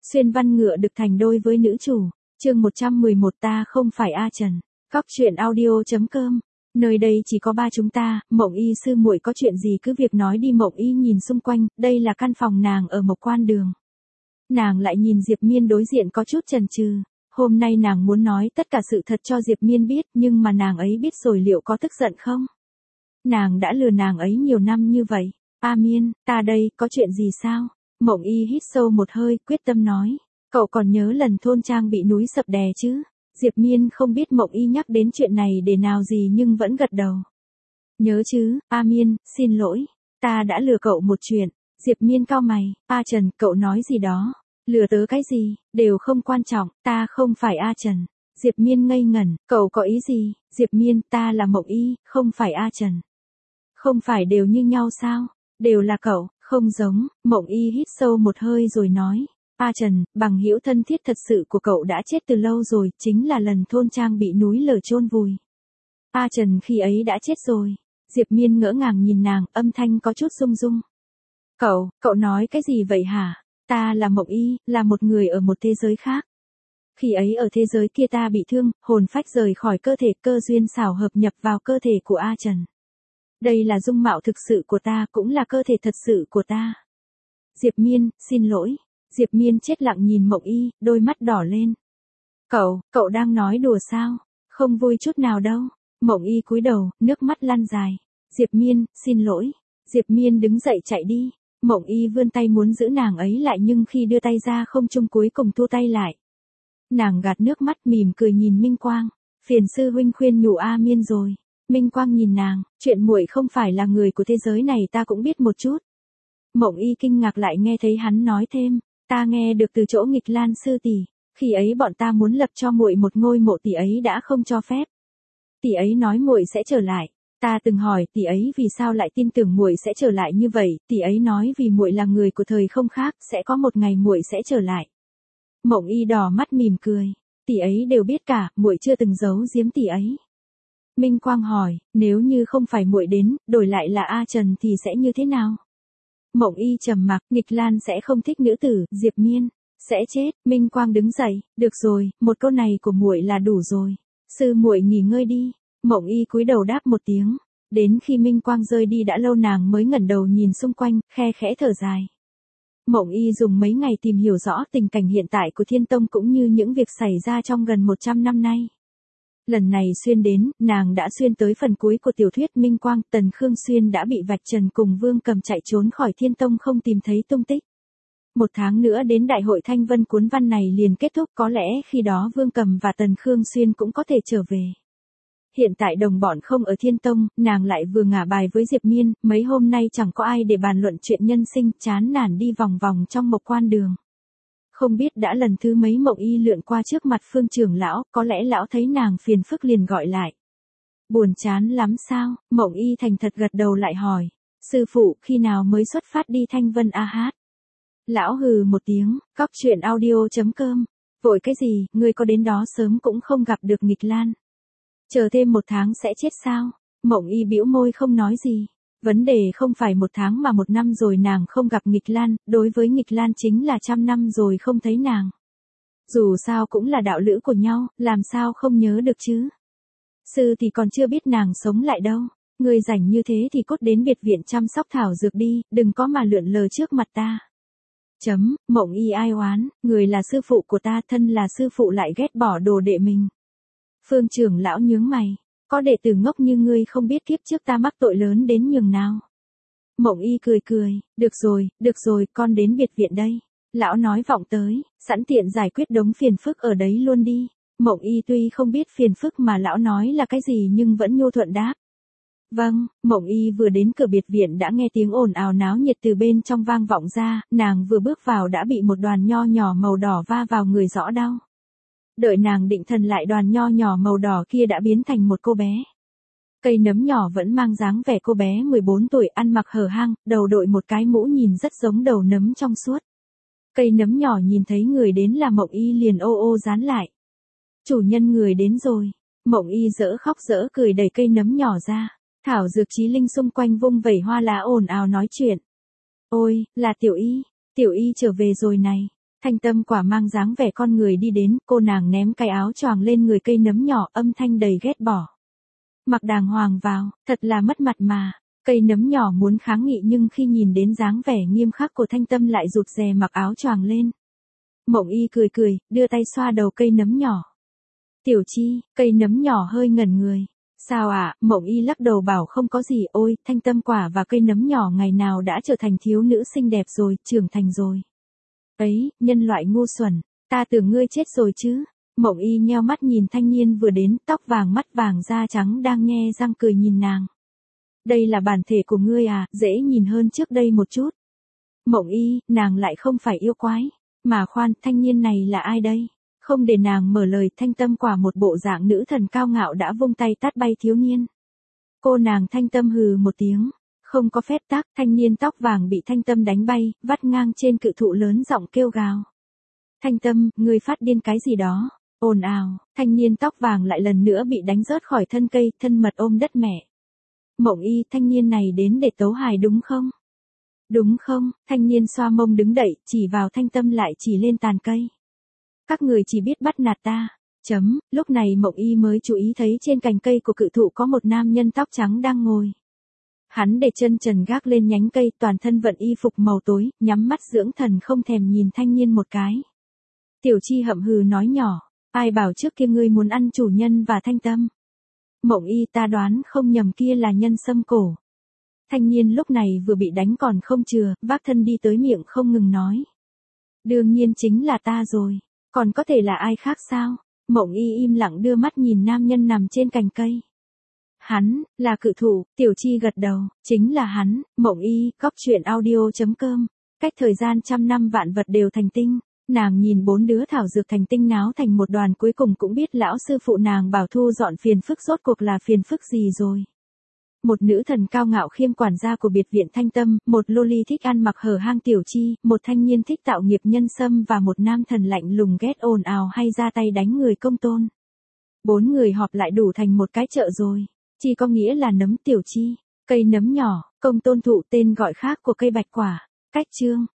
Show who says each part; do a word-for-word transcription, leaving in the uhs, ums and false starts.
Speaker 1: Xuyên văn ngựa được thành đôi với nữ chủ. Chương một trăm mười một ta không phải A Trần. Cóc truyện audio chấm com. Nơi đây chỉ có ba chúng ta, Mộng Y sư muội có chuyện gì cứ việc nói đi. Mộng Y nhìn xung quanh, đây là căn phòng nàng ở Mộc Quan Đường. Nàng lại nhìn Diệp Miên đối diện có chút chần chừ. Hôm nay nàng muốn nói tất cả sự thật cho Diệp Miên biết, nhưng mà nàng ấy biết rồi liệu có tức giận không? Nàng đã lừa nàng ấy nhiều năm như vậy. A Miên, ta đây, có chuyện gì sao? Mộng Y hít sâu một hơi, quyết tâm nói. Cậu còn nhớ lần thôn trang bị núi sập đè chứ? Diệp Miên không biết Mộng Y nhắc đến chuyện này để nào gì nhưng vẫn gật đầu. Nhớ chứ, A Miên, xin lỗi. Ta đã lừa cậu một chuyện. Diệp Miên cau mày. A Trần, cậu nói gì đó? Lừa tớ cái gì, đều không quan trọng, ta không phải A Trần. Diệp Miên ngây ngẩn, cậu có ý gì? Diệp Miên, ta là Mộng Y, không phải A Trần. Không phải đều như nhau sao? Đều là cậu, không giống. Mộng Y hít sâu một hơi rồi nói. A Trần, bằng hữu thân thiết thật sự của cậu đã chết từ lâu rồi, chính là lần thôn trang bị núi lở chôn vùi. A Trần khi ấy đã chết rồi. Diệp Miên ngỡ ngàng nhìn nàng, âm thanh có chút rung rung. Cậu, cậu nói cái gì vậy hả? Ta là Mộng Y, là một người ở một thế giới khác. Khi ấy ở thế giới kia ta bị thương, hồn phách rời khỏi cơ thể, cơ duyên xảo hợp nhập vào cơ thể của A Trần. Đây là dung mạo thực sự của ta, cũng là cơ thể thật sự của ta. Diệp Miên, xin lỗi. Diệp Miên chết lặng nhìn Mộng Y, đôi mắt đỏ lên. Cậu, cậu đang nói đùa sao? Không vui chút nào đâu. Mộng Y cúi đầu, nước mắt lăn dài. Diệp Miên, xin lỗi. Diệp Miên đứng dậy chạy đi. Mộng Y vươn tay muốn giữ nàng ấy lại nhưng khi đưa tay ra không trung cuối cùng thu tay lại. Nàng gạt nước mắt mỉm cười nhìn Minh Quang. Phiền sư huynh khuyên nhủ A Miên rồi. Minh Quang nhìn nàng, chuyện muội không phải là người của thế giới này ta cũng biết một chút. Mộng Y kinh ngạc lại nghe thấy hắn nói thêm, ta nghe được từ chỗ Nghịch Lan sư tỷ, khi ấy bọn ta muốn lập cho muội một ngôi mộ tỷ ấy đã không cho phép. Tỷ ấy nói muội sẽ trở lại. Ta từng hỏi tỷ ấy vì sao lại tin tưởng muội sẽ trở lại như vậy, tỷ ấy nói vì muội là người của thời không khác, sẽ có một ngày muội sẽ trở lại. Mộng Y đỏ mắt mỉm cười, tỷ ấy đều biết cả, muội chưa từng giấu giếm tỷ ấy. Minh Quang hỏi, nếu như không phải muội đến, đổi lại là A Trần thì sẽ như thế nào? Mộng Y trầm mặc, Nghịch Lan sẽ không thích nữ tử, Diệp Miên sẽ chết. Minh Quang đứng dậy, được rồi, một câu này của muội là đủ rồi. Sư muội nghỉ ngơi đi. Mộng Y cúi đầu đáp một tiếng. Đến khi Minh Quang rơi đi đã lâu nàng mới ngẩng đầu nhìn xung quanh, khe khẽ thở dài. Mộng Y dùng mấy ngày tìm hiểu rõ tình cảnh hiện tại của Thiên Tông cũng như những việc xảy ra trong gần một trăm năm nay. Lần này xuyên đến, nàng đã xuyên tới phần cuối của tiểu thuyết Minh Quang, Tần Khương Xuyên đã bị vạch trần cùng Vương Cầm chạy trốn khỏi Thiên Tông không tìm thấy tung tích. Một tháng nữa đến đại hội Thanh Vân cuốn văn này liền kết thúc, có lẽ khi đó Vương Cầm và Tần Khương Xuyên cũng có thể trở về. Hiện tại đồng bọn không ở Thiên Tông, nàng lại vừa ngả bài với Diệp Miên, mấy hôm nay chẳng có ai để bàn luận chuyện nhân sinh, chán nản đi vòng vòng trong Mộc Quan Đường. Không biết đã lần thứ mấy Mộng Y lượn qua trước mặt Phương trưởng lão, có lẽ lão thấy nàng phiền phức liền gọi lại. Buồn chán lắm sao? Mộng Y thành thật gật đầu lại hỏi. Sư phụ, khi nào mới xuất phát đi Thanh Vân A Hát? Lão hừ một tiếng, cóc truyện audio chấm com. Vội cái gì, ngươi có đến đó sớm cũng không gặp được Nghịch Lan. Chờ thêm một tháng sẽ chết sao? Mộng Y bĩu môi không nói gì. Vấn đề không phải một tháng mà một năm rồi nàng không gặp Nghịch Lan, đối với Nghịch Lan chính là trăm năm rồi không thấy nàng. Dù sao cũng là đạo lữ của nhau, làm sao không nhớ được chứ? Sư thì còn chưa biết nàng sống lại đâu. Người rảnh như thế thì cốt đến biệt viện chăm sóc thảo dược đi, đừng có mà lượn lờ trước mặt ta. Chấm, Mộng Y ai oán, người là sư phụ của ta, thân là sư phụ lại ghét bỏ đồ đệ mình. Phương trưởng lão nhướng mày. Có đệ tử ngốc như ngươi không biết kiếp trước ta mắc tội lớn đến nhường nào. Mộng Y cười cười, được rồi, được rồi, con đến biệt viện đây. Lão nói vọng tới, sẵn tiện giải quyết đống phiền phức ở đấy luôn đi. Mộng Y tuy không biết phiền phức mà lão nói là cái gì nhưng vẫn nhu thuận đáp. Vâng, Mộng Y vừa đến cửa biệt viện đã nghe tiếng ồn ào náo nhiệt từ bên trong vang vọng ra, nàng vừa bước vào đã bị một đoàn nho nhỏ màu đỏ va vào người rõ đau. Đợi nàng định thần lại đoàn nho nhỏ màu đỏ kia đã biến thành một cô bé. Cây nấm nhỏ vẫn mang dáng vẻ cô bé mười bốn tuổi, ăn mặc hở hang, đầu đội một cái mũ nhìn rất giống đầu nấm trong suốt. Cây nấm nhỏ nhìn thấy người đến là Mộng Y liền ô ô dán lại. Chủ nhân người đến rồi. Mộng Y dỡ khóc dỡ cười đẩy cây nấm nhỏ ra. Thảo dược chí linh xung quanh vung vẩy hoa lá ồn ào nói chuyện. Ôi, là Tiểu Y, Tiểu Y trở về rồi này. Thanh tâm quả mang dáng vẻ con người đi đến, cô nàng ném cái áo choàng lên người cây nấm nhỏ, âm thanh đầy ghét bỏ. Mặc đàng hoàng vào, thật là mất mặt mà. Cây nấm nhỏ muốn kháng nghị nhưng khi nhìn đến dáng vẻ nghiêm khắc của Thanh tâm lại rụt rè mặc áo choàng lên. Mộng Y cười cười, đưa tay xoa đầu cây nấm nhỏ. Tiểu Chi, cây nấm nhỏ hơi ngẩn người. Sao ạ, à? Mộng Y lắc đầu bảo không có gì, ôi, Thanh tâm quả và cây nấm nhỏ ngày nào đã trở thành thiếu nữ xinh đẹp rồi, trưởng thành rồi. Ấy, nhân loại ngu xuẩn, ta tưởng ngươi chết rồi chứ. Mộng Y nheo mắt nhìn thanh niên vừa đến, tóc vàng mắt vàng da trắng đang nhe răng cười nhìn nàng. Đây là bản thể của ngươi à, dễ nhìn hơn trước đây một chút. Mộng Y, nàng lại không phải yêu quái. Mà khoan, thanh niên này là ai đây? Không để nàng mở lời, Thanh tâm quả một bộ dạng nữ thần cao ngạo đã vung tay tát bay thiếu niên. Cô nàng Thanh tâm hừ một tiếng. Không có phép tắc, thanh niên tóc vàng bị Thanh tâm đánh bay, vắt ngang trên cự thụ lớn giọng kêu gào. Thanh tâm, ngươi phát điên cái gì đó? Ồn ào, thanh niên tóc vàng lại lần nữa bị đánh rớt khỏi thân cây, thân mật ôm đất mẹ. Mộng Y, thanh niên này đến để tấu hài đúng không? Đúng không? Thanh niên xoa mông đứng đậy, chỉ vào Thanh tâm lại chỉ lên tàn cây. Các người chỉ biết bắt nạt ta. Chấm, lúc này Mộng Y mới chú ý thấy trên cành cây của cự thụ có một nam nhân tóc trắng đang ngồi. Hắn để chân trần gác lên nhánh cây, toàn thân vận y phục màu tối, nhắm mắt dưỡng thần không thèm nhìn thanh niên một cái. Tiểu Chi hậm hừ nói nhỏ, ai bảo trước kia ngươi muốn ăn chủ nhân và Thanh tâm. Mộng Y, ta đoán không nhầm kia là nhân sâm cổ. Thanh niên lúc này vừa bị đánh còn không chừa, vác thân đi tới miệng không ngừng nói. Đương nhiên chính là ta rồi, còn có thể là ai khác sao? Mộng Y im lặng đưa mắt nhìn nam nhân nằm trên cành cây. Hắn, là cự thụ, Tiểu Chi gật đầu, chính là hắn. Mộng Y, cóc truyện audio chấm com. Cách thời gian trăm năm vạn vật đều thành tinh. Nàng nhìn bốn đứa thảo dược thành tinh náo thành một đoàn, cuối cùng cũng biết lão sư phụ nàng bảo thu dọn phiền phức rốt cuộc là phiền phức gì rồi. Một nữ thần cao ngạo khiêm quản gia của biệt viện Thanh tâm, một loli thích ăn mặc hở hang Tiểu Chi, một thanh niên thích tạo nghiệp nhân sâm và một nam thần lạnh lùng ghét ồn ào hay ra tay đánh người Công Tôn. Bốn người họp lại đủ thành một cái chợ rồi. Chi có nghĩa là nấm Tiểu Chi, cây nấm nhỏ, Công Tôn thụ tên gọi khác của cây bạch quả. Cách chương